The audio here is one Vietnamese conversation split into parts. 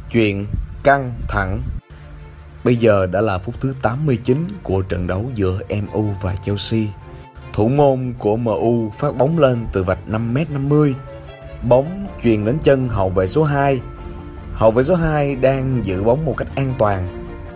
Chuyện căng thẳng. Bây giờ đã là phút thứ 89 của trận đấu giữa MU và Chelsea. Thủ môn của MU phát bóng lên từ vạch 5m50. Bóng chuyền đến chân hậu vệ số 2. Hậu vệ số 2 đang giữ bóng một cách an toàn.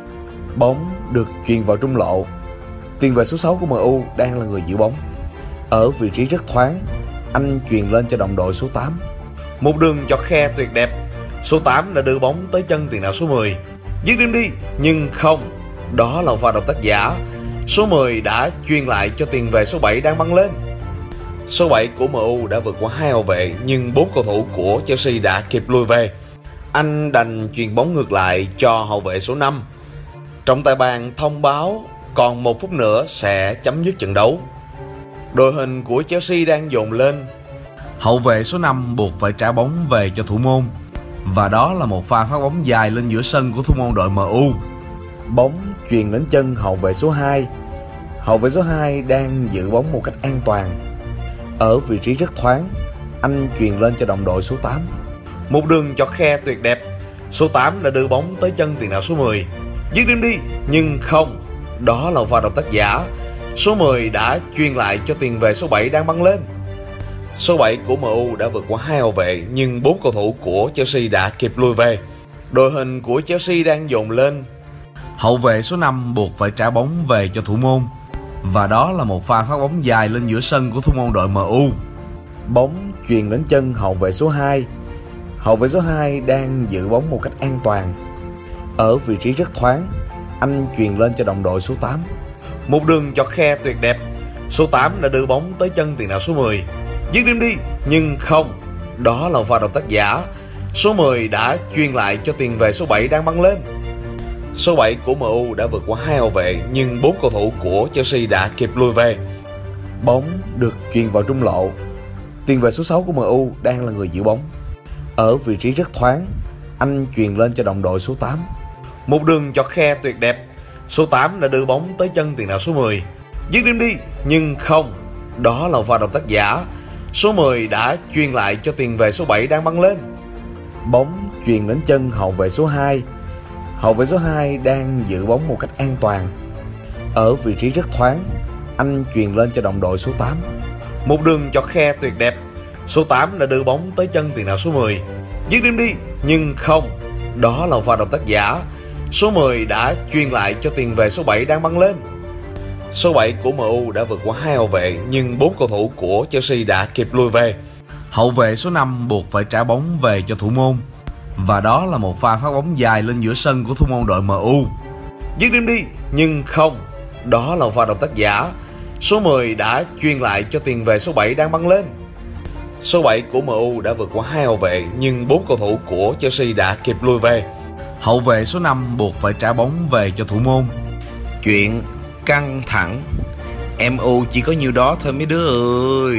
Bóng được chuyền vào trung lộ. Tiền vệ số 6 của MU đang là người giữ bóng. Ở vị trí rất thoáng, anh chuyền lên cho đồng đội số 8. Một đường chọt khe tuyệt đẹp. Số 8 đã đưa bóng tới chân tiền đạo số 10. Dứt điểm đi, nhưng không. Đó là pha động tác giả. Số 10 đã chuyền lại cho tiền vệ số 7 đang băng lên. Số 7 của MU đã vượt qua 2 hậu vệ, nhưng 4 cầu thủ của Chelsea đã kịp lùi về. Anh đành chuyền bóng ngược lại cho hậu vệ số 5. Trọng tài bàn thông báo còn 1 phút nữa sẽ chấm dứt trận đấu. Đội hình của Chelsea đang dồn lên. Hậu vệ số 5 buộc phải trả bóng về cho thủ môn. Và đó là một pha phát bóng dài lên giữa sân của thủ môn đội MU. Bóng chuyền đến chân hậu vệ số 2. Hậu vệ số 2 đang giữ bóng một cách an toàn. Ở vị trí rất thoáng, anh chuyền lên cho đồng đội số 8. Một đường chọt khe tuyệt đẹp. Số 8 đã đưa bóng tới chân tiền đạo số 10. Dứt điểm đi, nhưng không. Đó là pha động tác giả. Số 10 đã chuyền lại cho tiền vệ số 7 đang băng lên. Số 7 của MU đã vượt qua 2 hậu vệ, nhưng 4 cầu thủ của Chelsea đã kịp lùi về. Đội hình của Chelsea đang dồn lên. Hậu vệ số 5 buộc phải trả bóng về cho thủ môn. Và đó là một pha phát bóng dài lên giữa sân của thủ môn đội MU. Bóng chuyền đến chân hậu vệ số 2. Hậu vệ số 2 đang giữ bóng một cách an toàn. Ở vị trí rất thoáng, anh chuyền lên cho đồng đội số 8. Một đường chọt khe tuyệt đẹp. Số 8 đã đưa bóng tới chân tiền đạo số 10. Dứt điểm đi, nhưng không. Đó là pha động tác giả. Số 10 đã chuyền lại cho tiền vệ số 7 đang băng lên. Số 7 của MU đã vượt qua 2 hậu vệ, nhưng 4 cầu thủ của Chelsea đã kịp lùi về. Bóng được chuyền vào trung lộ. Tiền vệ số 6 của MU đang là người giữ bóng. Ở vị trí rất thoáng, anh chuyền lên cho đồng đội số 8. Một đường chọt khe tuyệt đẹp. Số 8 đã đưa bóng tới chân tiền đạo số 10. Dứt điểm đi, nhưng không. Đó là pha động tác giả. Số 10 đã chuyền lại cho tiền vệ số 7 đang băng lên. Bóng chuyền đến chân hậu vệ số 2. Hậu vệ số 2 đang giữ bóng một cách an toàn. Ở vị trí rất thoáng, anh chuyền lên cho đồng đội số 8. Một đường chọt khe tuyệt đẹp. Số 8 đã đưa bóng tới chân tiền đạo số 10. Dứt điểm đi, nhưng không. Đó là pha động tác giả. Số 10 đã chuyền lại cho tiền vệ số 7 đang băng lên. Số 7 của MU đã vượt qua 2 hậu vệ, nhưng 4 cầu thủ của Chelsea đã kịp lùi về. Hậu vệ số 5 buộc phải trả bóng về cho thủ môn. Và đó là một pha phát bóng dài lên giữa sân của thủ môn đội MU. Dứt điểm đi, nhưng không. Đó là pha động tác giả. Số 10 đã chuyền lại cho tiền vệ số 7 đang băng lên. Số 7 của MU đã vượt qua 2 hậu vệ, nhưng 4 cầu thủ của Chelsea đã kịp lùi về. Hậu vệ số 5 buộc phải trả bóng về cho thủ môn. Chuyện căng thẳng. MU chỉ có nhiêu đó thôi mấy đứa ơi.